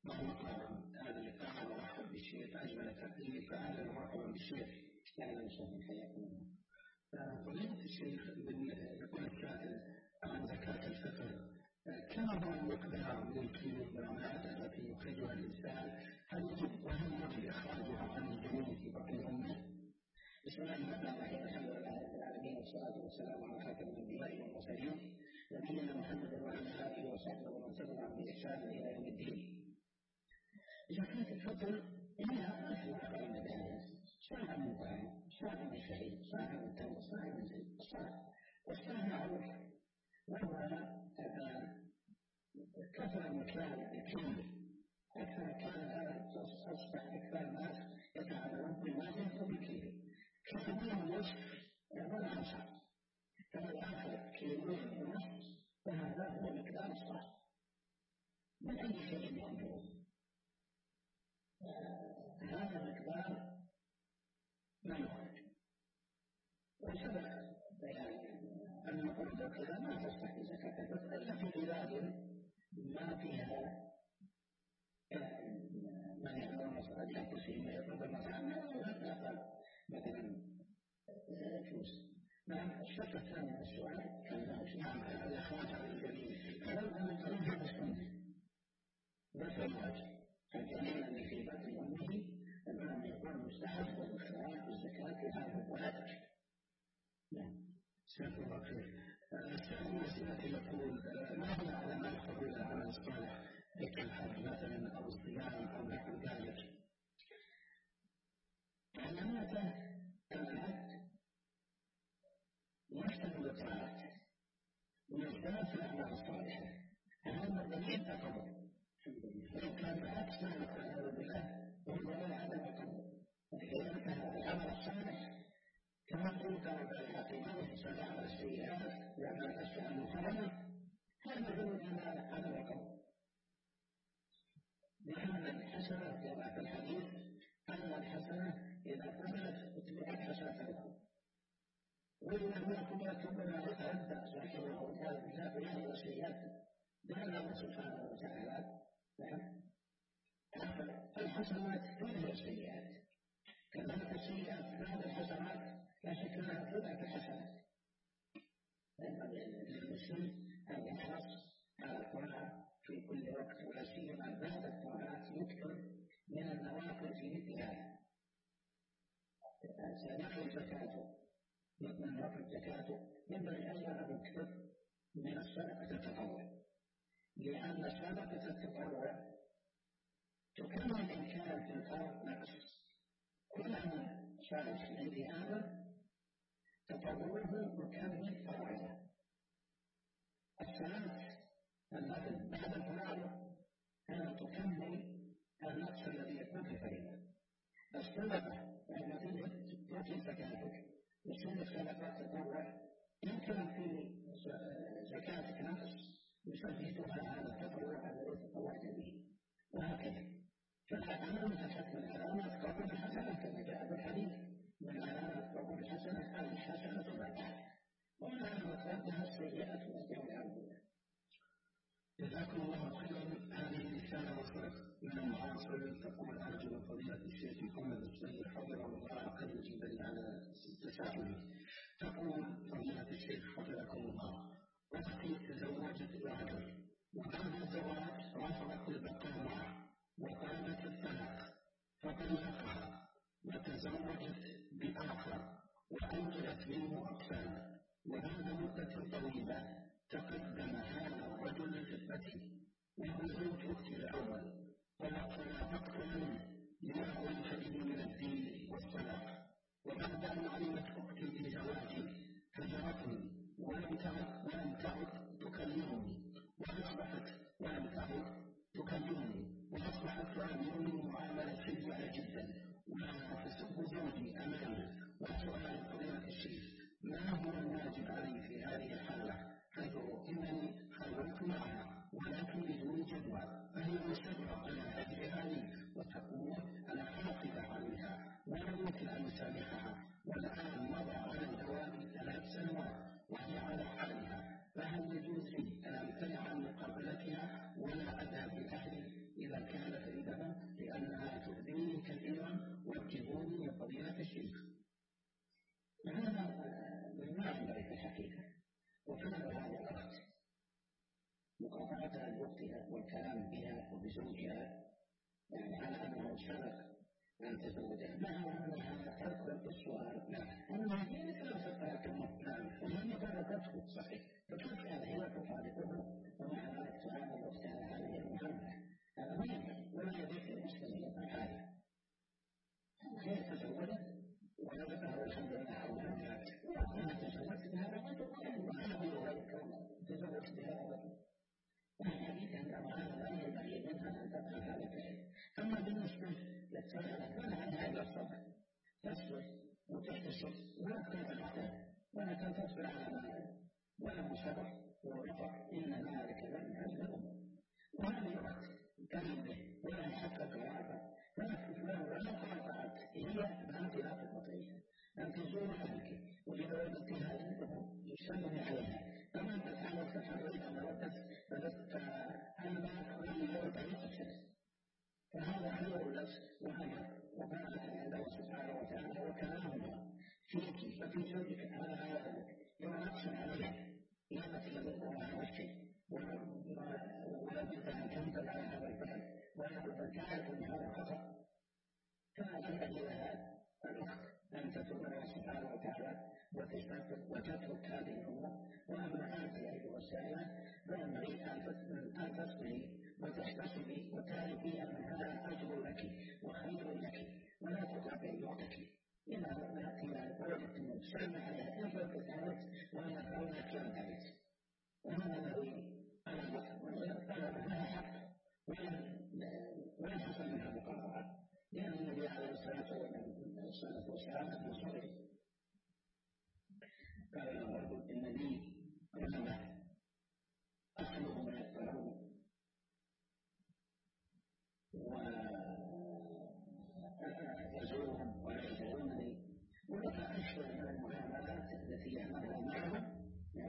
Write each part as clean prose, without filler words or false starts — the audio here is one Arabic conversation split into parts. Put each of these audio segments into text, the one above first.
اللهم هذا اللقاء مرحبا بالشيخ أجمل تقديمي فأهلا ومرحبا بالشيخ. أهلا وسهلا حياكم الله. فضيلة الشيخ يقول السائل عن زكاة الفطر، كم هو المقدار من الكيلوغرامات التي يخرجها الإنسان؟ هل يجب إخراجها عن الجنين في بطن أمه؟ بسم الله الرحمن الرحيم، الحمد لله رب العالمين والصلاة والسلام على خاتم الأنبياء والمرسلين نبينا محمد وعلى آله وصحبه ومن تبعهم بإحسان إلى يوم الدين. زكاة الفطر لها أثر المدارس، صاع من طعام، صاع من شعير، صاع من تمر، صاع من زيت، والصاع معروف وهو كثر مكان الكلمة، أكثر كان هذا أصبح أكثر الناس يتعاملون بالمادة وبالكيلو، كثير ونصف ولا أنصر، فهو آخر كيلوين ونصف، وهذا هو مقدار الصاع من أي شيء يأكله. هذا المقدار ما يخرج، وسبق بيان أن الأرض كذا ما تصح زكاة الفطر إلا في بلاد ما فيها من يعمل مصر لأنفسهم ويطلب المطعم ولا مثلا فلوس. نعم. الشرط الثاني من السؤال كان نعم الإخراج عن الجنين، فلو أن طريقة السنة والزواج الجنين اللي في بطن أمه الآن يكون مستحب والإخراج والزكاة وهذا ولا تجب. نعم. سيكون الله خير. السؤال مسألة يقول ما هو علامات قبول العمل الصالح كالحج مثلا أو الصيام أو نحو ذلك؟ علامات العبد يشتغل الطاعات ويزداد في الأعمال الصالحة، هذا الدليل تقبل. وإن كان أكثر والعياذ بالله وهو لا عدم القبول، فإذا انتهى العمل الصالح كما قلت الحقيقة وحسن عمل السيئات وعمل الأشياء المحرمة هذا يدل على عدم القبول. لأن الحسنة جاء في الحديث أن الحسنة إذا قبلت اتبعت حسنة أخرى، وإذا لم قبلت ربما يتردى صاحبه وقال بهذه السيئات لأن الله سبحانه وتعالى الحسنات تذهب السيئات، كذلك السيئات بعد الحسنات لا شك أنها تذهب الحسنات. للمسلم أن يحرص على الطاعة في كل وقت، ولا سيما بعد الطاعات يكثر من النوافل في مثل هذا. سنحل زكاته من رفع زكاته ينبغي أيضا أن يكثر من الصدقة التطوع، لأن الصدقة التطوع تكمل إن كان في الأرض نقص. كلما شارك عندي هذا تطوره مكمل فرائضه. الصلاة التي بعد الفرائض أن تكمل النقص الذي يكون في الفريضة. الصدقة التي تؤتي زكاتك وسنة صدقات التطوع يمكن في زكاتك نقص يسددها هذا التطوع الذي تطوعت به، وهكذا. فالعلامات حسب العلامات قبول الحسنة كما جاء في الحديث من علامات قبول الحسنة الحسنة بعدها، ومن علامات ردها السيئة والجو العبودة. جزاكم الله خيرا. هذه رسالة وصلت من المعاصر تقول أرجو من فضيلة الشيخ محمد السيد حفظه الله أن يجيب لي على تساؤلي. تقول فضيلة الشيخ حفظكم الله: أختي تزوجت برجل وبعد الزواج رفضت البقاء معه وطلبت الطلاق فطلقها وتزوجت بآخر وأنجبت منه أطفال، وبعد مدة طويلة تقدم هذا الرجل لخطبتي وهو زوج أختي الأول فطلقت منه لما أنشده من الدين والصلاة، وبعد أن علمت أختي بزواجي هجرتني ولم تعد تكلمني وأصبحت تعاملني معاملة سيئة جدا وتسب زوجي أمامي. وسؤال فضيلة الشيخ: ما هو الواجب علي في هذه الحالة؟ حيث إنني حاولت معها ولكن بدون جدوى، فهي مستدرة على أجرها لي وتقول أنا حافظة عليها ولا يمكن أن أسامحها، والآن مضى على الدوام 3 سنوات وهي على حالها، فهل يجوز لي أن أمتنع عن مقابلتها ولا أذهب لأهلي إذا كانت أنه سبق أن تزوجها مع أنها تركض بالسؤال أنها هي مثل فتاة وهي تركته صحيح فكيف كان هي تفارقه ومع ذلك تعامل أختها هذه المعاملة هذا ما ينبغي ولا يليق للمسلم أن يفعل هذا هي تزوجت ولدها الحمد لله أولادها وأنا تزوجت بهذا الرجل وأنا بذلك تزوجت بهذا الرجل والحديث عند هذا لا ينبغي منها أن تفعل هذا الشيء أما بالنسبة للسلامة فلا هذا الصبر تصبر وتحتسب ولا تنتظر ولا تنتصر على مال ولا صبر ورفع إن ذلك لم يعزم وهذا الوقت كان به ولا يحقق العافى ولا قاطعت هي أنت لا تستطيع أن تزور أهلك وإذا وجدتها عندهم يسلم عليها فما تفعل تفعل فلست أنا لم طريقة فهذا خير لك وأمر وبارك الله سبحانه وتعالى وكلامه فيك وفي زوجك على عالمك ينقص عليها لا مثل الله وجهك ولا بد أن تنزل على هذا الفعل ولا بد أن تعرف أن هذا خطأ فأنت لها الأخت أن تتوب الله سبحانه وتعالى وتترك هذه الأمور وأما أنت أيها السائلة فينبغي أن تصبري وتحتسبي وتعرفي أن هذا أجر لك وخير لك ولا تقاطعي وقتك إذا نأتي إلى وجدت من تسلم عليها أنت تتعرف وأنا كونك لم تعرف وهذا الذي أنا طلب لها حق ولا حصل منها مقاطعة لأن النبي عليه الصلاة والسلام أنه صبر قال له النبي رحمه أخلق من الطعام ويزورهم ولا يزورونني ولك أشهر من المعاملات التي يعملها معهم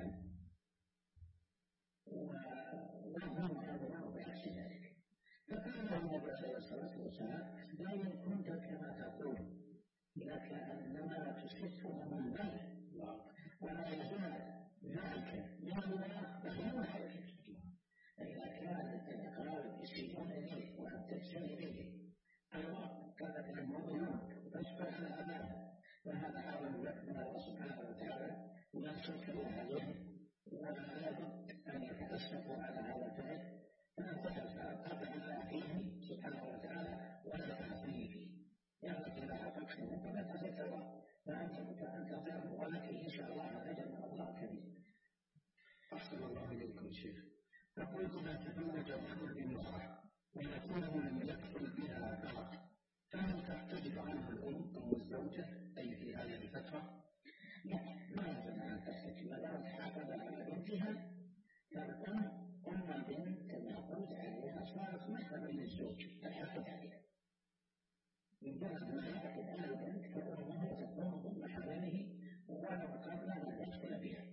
وهم يعملون بعكس ذلك فقال النبي عليه الصلاة والسلام لا كنت كما تقول لك أنما تصفهم من بين ولا يزال ذلك من الله بخير حيث فإذا كان الأقرار يسيئون إليه وأن تحسن إليه الله كانت المؤمنون تصبر على أمانه وهذا عالم لك من الله سبحانه وتعالى وينصرك عليه ولا بد أن يتأسفوا على هذا الفعل فأطع الله فيه سبحانه وتعالى ولا تعصيه فيه يعني إذا حققته فلا تتسوى فأنت تنتظر ولكن إن شاء الله أجل من الله كريم. أحسن الله إليكم شيخ. تقول إذا تزوج الرجل بامرأة ويكون لم يدخل بها بعد فهل تحتجب عنه الأم أو الزوجة أي في هذه الفترة؟ لا ما يجب أن تحتجب ما دامت حافظ على بنتها فالأم البنت المعقود عليها صارت محرما للزوج الحافظ عليها مجرد ما يعقد على البنت فأمه تكون ضمن حرمه ولو قبل أن يدخل بها.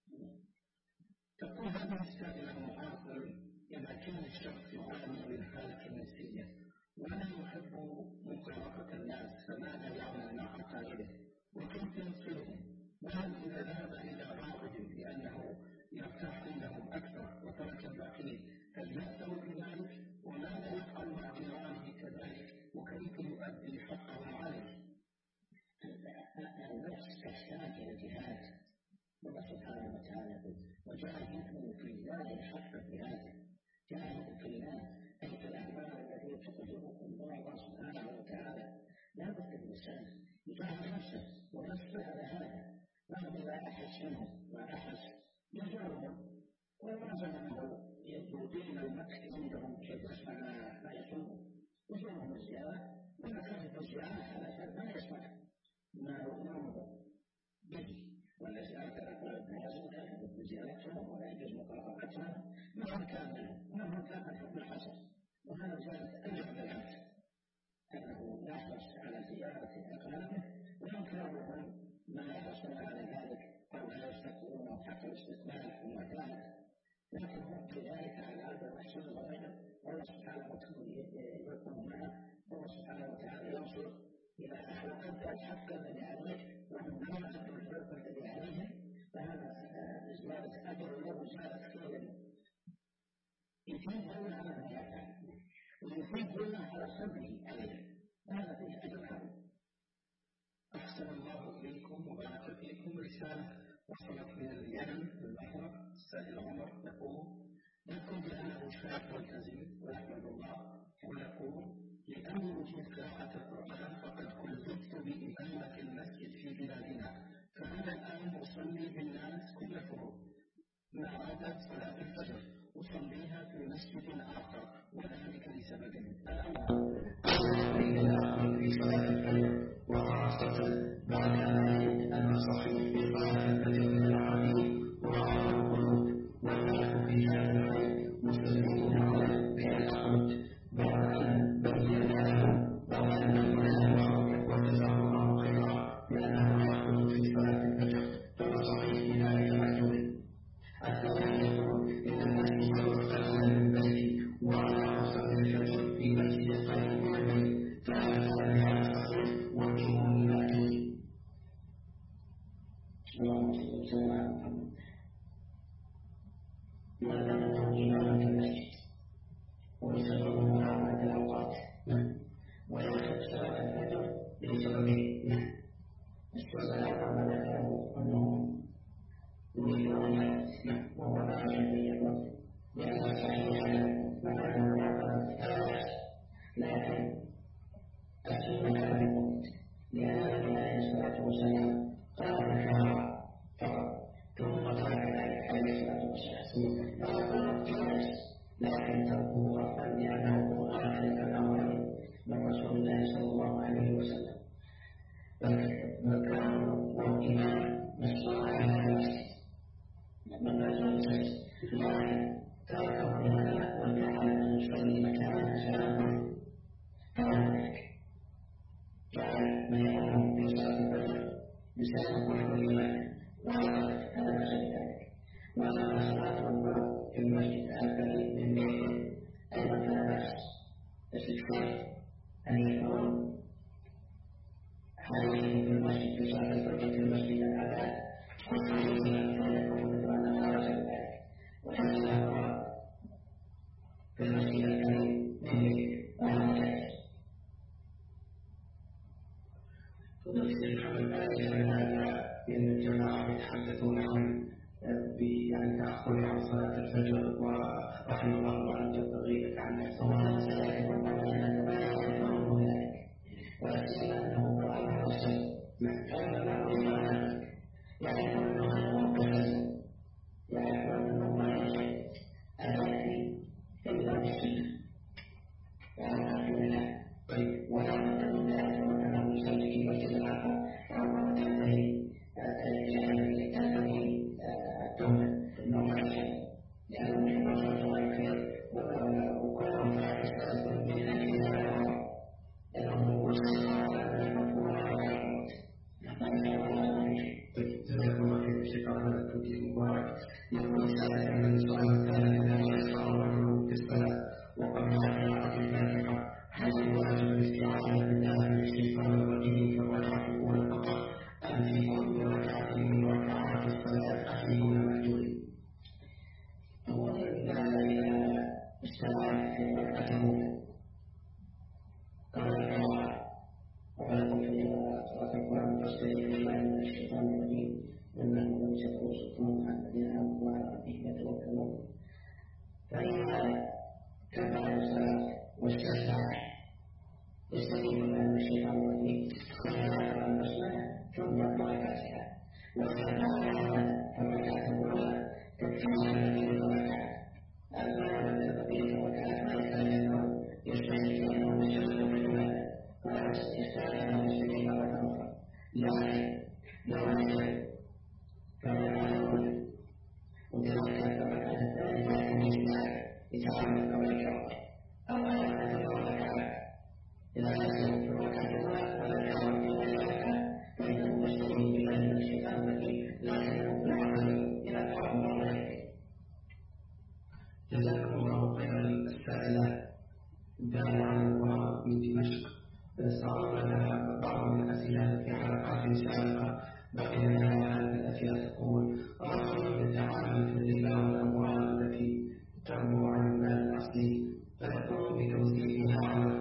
تقول هذا السائل المعاقل إذا كان الشخص يعاني من حالة نفسية ولا يحب مقاربة الناس فماذا يعمل مع أقاربه وكيف يصلهم؟ وهل إذا ذهب إلى راغب لأنه يرتاح عندهم أكثر وترك الباقين هل يأثر بذلك؟ وماذا يفعل مع جيرانه كذلك؟ وكيف يؤدي حقه عليه؟ النفس تحتاج إلى جهاد الله سبحانه وتعالى وجاهدوا في الله حق جهاده جاهدوا في الله أي في الأعمال التي تقدمكم الله سبحانه وتعالى لا بد الإنسان يجاهد نفسه ويصبر على هذا وإذا أحسنه وأحس يزورهم ويوازن أنه يدين المكس عندهم كيف يسمع ما يصوم يزورهم الزيارة ولا تجد الزيارة على ما يسمع ما يؤمره به ولا زيارة الأقوال الناس ولا يجب زيارتهم ولا يجوز مقاطعتهم مهما كان حكم الحسن وهذا زيادة أجر بالعكس أنه يحرص على زيارة أقاربه وينكرهم ما يحرصون على ذلك أو لا يستقبلونه حق الاستقبال وما ذلك لكن هم كذلك على هذا المحسن وغيره والله سبحانه وتعالى يكون معه والله سبحانه وتعالى ينصر إلى أهل أدى الحق الذي عليه وهم لا يأتوا الحق الذي عليهم فهذا زيادة أجر له زيادة خير يفيد على ما يفعل ويفيد ويدل على صبره عليه، وهذا فيه أجر عظيم. أحسن الله إليكم وبعث فيكم رسالة وصلت من اليمن بالبحر. السائل عمر يقول: يقول بأنه شاب ملتزم ويحمد الله، ويقول: لأن وجود قراءة القرآن فقد كلفت بإمامة المسجد في بلادنا، فأنا الآن أصلي بالناس كل فروض مع عادة صلاة الفجر أصليها في مسجد آخر، وذلك لسبب: الأول في صلاة الفجر وخاصة بعد أن الصحيح في صلاة الفجر من العربي وراء القلوب، والناس في هذا الحي مسلمون بالحمد بيناه وجزاه الله خيرا، لأنه يحدث في صلاة الفجر في صحيح ذلك الرجل. الثاني إن المسجد مستقبل البيت، وأنا أصلي الفجر في مسجد قريب من البيت، فهذا بهذا الصحيح وجه مباشر. اللهم صل وسلم على محمد. ما دام إماما في المسجد ويسبب مراعاة الأوقات، ويترك صلاة الفجر لسببين: الصلاة عملته والنوم، يريد أن يحدث وهو باعث باليقظة، لأن الصحيح معنى مراقبة الآيات، لكن السنة بالوقت، لأن النبي عليه الصلاة والسلام قال الكلام فقط، ثم ترك ذلك عليه الصلاة والسلام، فأقول الجواز، لكن تركه غفلا لأنه قرآن الأمرين من رسول الله صلى الله عليه وسلم. فكان والإمام مسؤول عن المسجد من المسجد، لكن تركه لنا وجعل أن يصلي مكانا سلامه، كذلك جعل من يقوم بصلاة الفجر بسبب كل الإيمان، وعرف هذا ذلك. وأما صلاة الظهر في المسجد البعيد من بيته أيضا فلا بأس، بس الشرط أن يكون حاليا في المسجد في صلاة الفجر في المسجد الأعلى، وحاليا أن يكون مثل أن خرج ذلك، وهذا هو في المسجد البعيد من بيته وهذا جائز. فضلت الحمد هذا من الجماعة يتحدثون عن بأن تأخذ عن صلاة الفجر، ورحمه الله أن تبتغي لك عن نفسه وأسأل أنه قرآن حسن كان له إيمانك، يعلم أنه مقتل، يعلم أنه مانع التي إلا بالسنة، والحمد لله. ولا بد من ذلك وأنه يصلي في مسجد الآخر، فهو تنتهي التوبة أنه يحسن، لأنه يحسن الله الخير وكل فاحش أكبر من الإنسان، لأنه مسلم على المفهوم على الموت. جزاكم الله خير الشيخ على هذا التوجيه المبارك. يقول سائل من السؤال الثالث: إذا يسمع الرجل في الصلاة وقد قرأت الفاتحة، هل الواجب الاستعاذة بالله من الشيطان الرجيم كالركعة الأولى فقط، أم في كل ركعة من ركعات الصلاة أحيان مهجورين؟ أولا إذا استعاذ في الركعة الأولى ولكم في صلاة القرآن فاستعيذوا بالله من الشيطان الرجيم إنه ليس له سلطان على الذين آمنوا وعلى ربهم يتوكلون، فإذا كبر الصلاة واستفتح يستعيذ بالله من الشيطان الرجيم ويقرأ البسملة ثم يقرأ الفاتحة، وإذا كان الركعة الأولى تكفيه الذي ركعة، أما بقية الركعات فإنه يستعيذ بالله من الشيطان الرجيم ولا يستعيذ من الشيطان الرجيم، لكن لو وجد فلا يقول وتذكر الركعة الثانية يتعامل بالركعة أو أن الركعة إذا كانت في الركعة الأولى ولا يعرف في الركعة فإنه يستعيذ بالله من الشيطان الرجيم، لكنه بالعمل إلى الحرم عليه. جزاكم الله خيرا. السائلة دعوة من دمشق صار لها بعض الأسئلة في حلقات سابقة، بقي لها هذه الأسئلة تقول: رجل يتعامل في الربا والأموال التي تنبع عن المال الأصلي فيقوم بتوزيعها على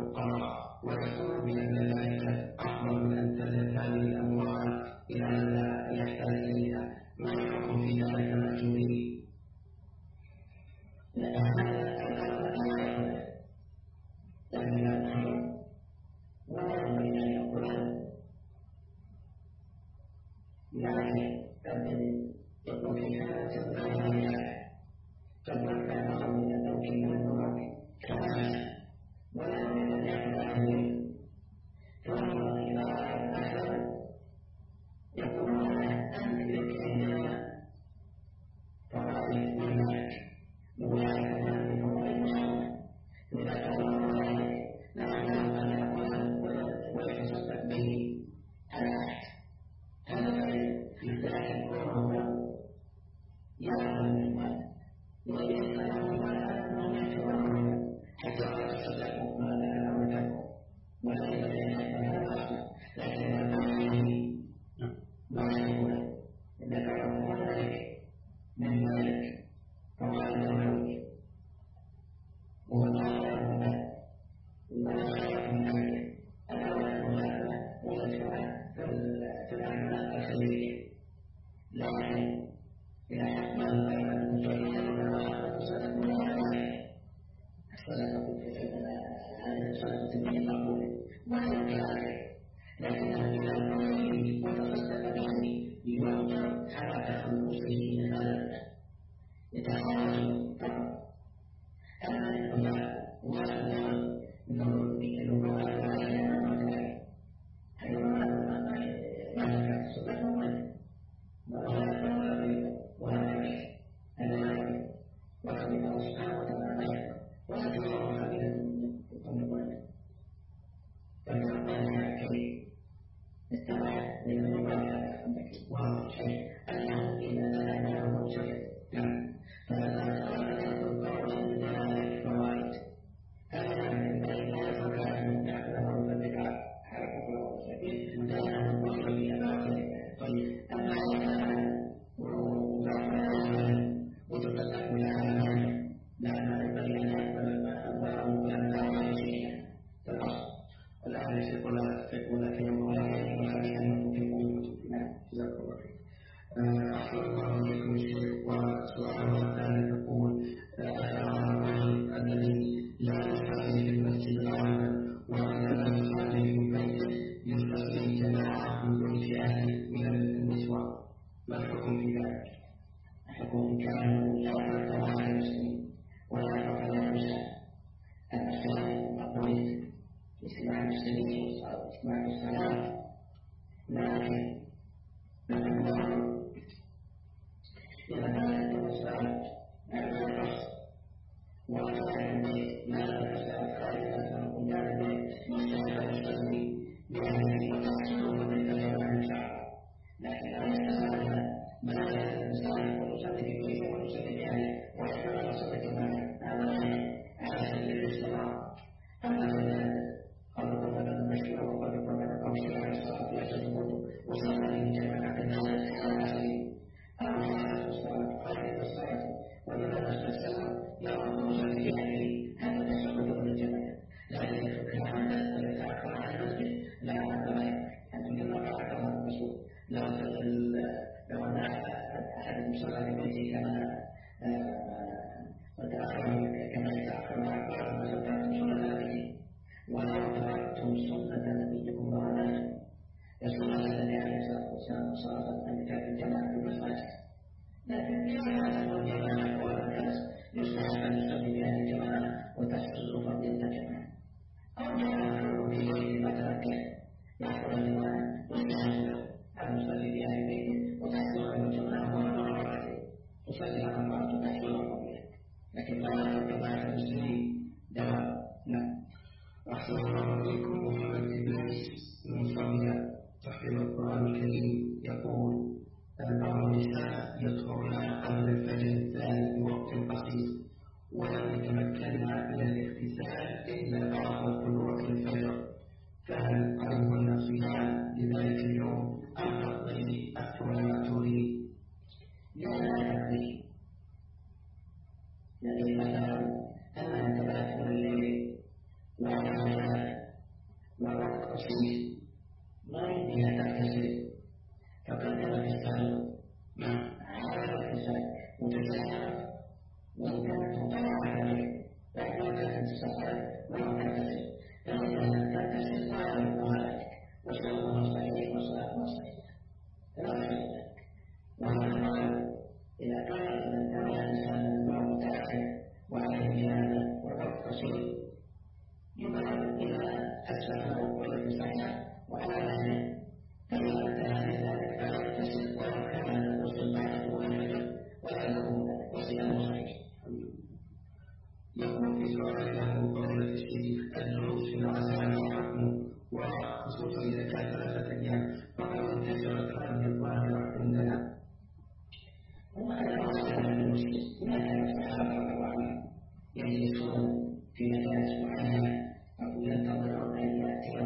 يجلسون في مجالس معينة أو ينتظرون أن يأتي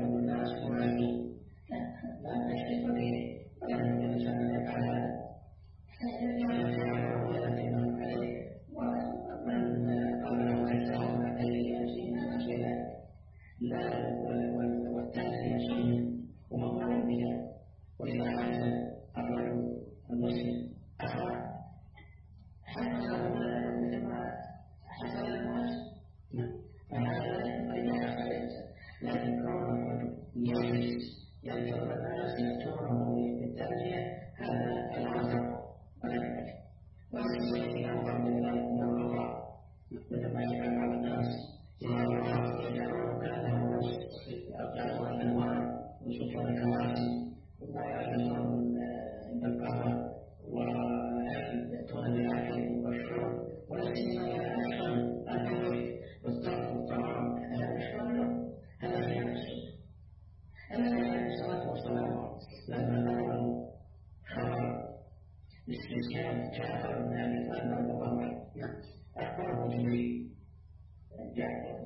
والتعزية سنة ومأمور بها، وإذا حدث الرجل المسلم أخاه حتى لو مثل ما حصل الناس فهذا أيضا حصلت، لكن كون الرجل يجلس يذكر الناس يأتونه بالتعزية هذا العذر وليس أمر من الله مثل ما يفعل بعض الناس يجعلون كأنهم أبناء الأنوار ويشوفون الكراسي ويعلمون القهوة ويأتون بالأكل والشرب ولا سيما إذا أحسن الأكل والطرف والطعام هذا يشرب له هذا هي السنة. النبي عليه الصلاة والسلام لما قالوا خبر باستسلام جعفر بن أبي طالب رضي الله عنه أخبره جبريل جعفر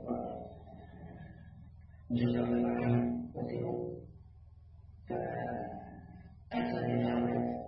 وجزء الله عنه وثقوا فأتى بجعفر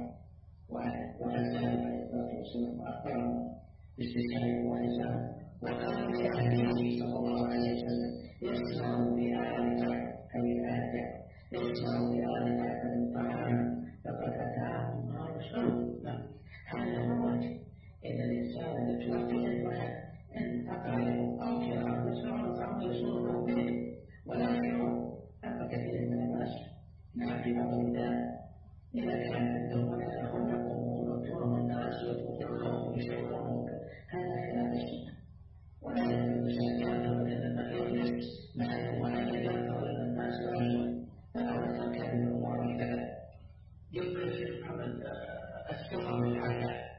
وجزاه عليه الصلاة والسلام وأخبره باستسلام وإنسان وقال في أهله صلى الله عليه وسلم يسمع بآل جعفر أي آل جعفر يسمع بآل جعفر الطعام فقد أتاهم نار الشرب. هذا هو الوجه إن الإنسان يتوفي المحل أن أقعد أو كلام يسمع الطعام يسمعه به ولا يشعر. أما كثير من الناس يعرفون الله إذا كان عندهم ولا خلقهم وطرق الناس وتوقعهم يشعرون هذا خلاف السنة ولا يجوز أن يجلس محل معين يظهر إلى الناس رجلا فهذا كان من الأمور كذا يمكن في عمل السمع والعداء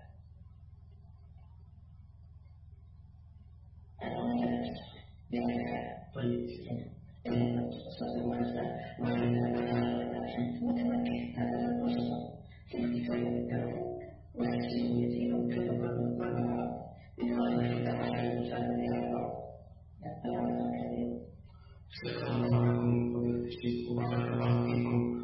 بهذا طيب إن صلى الله عليه وسلم متمكن هذا القصص في كفاية الدعوة ويحسن يتيم كذبا من طبعا بقال في دعوة المسلم بها الله يتبع الكريم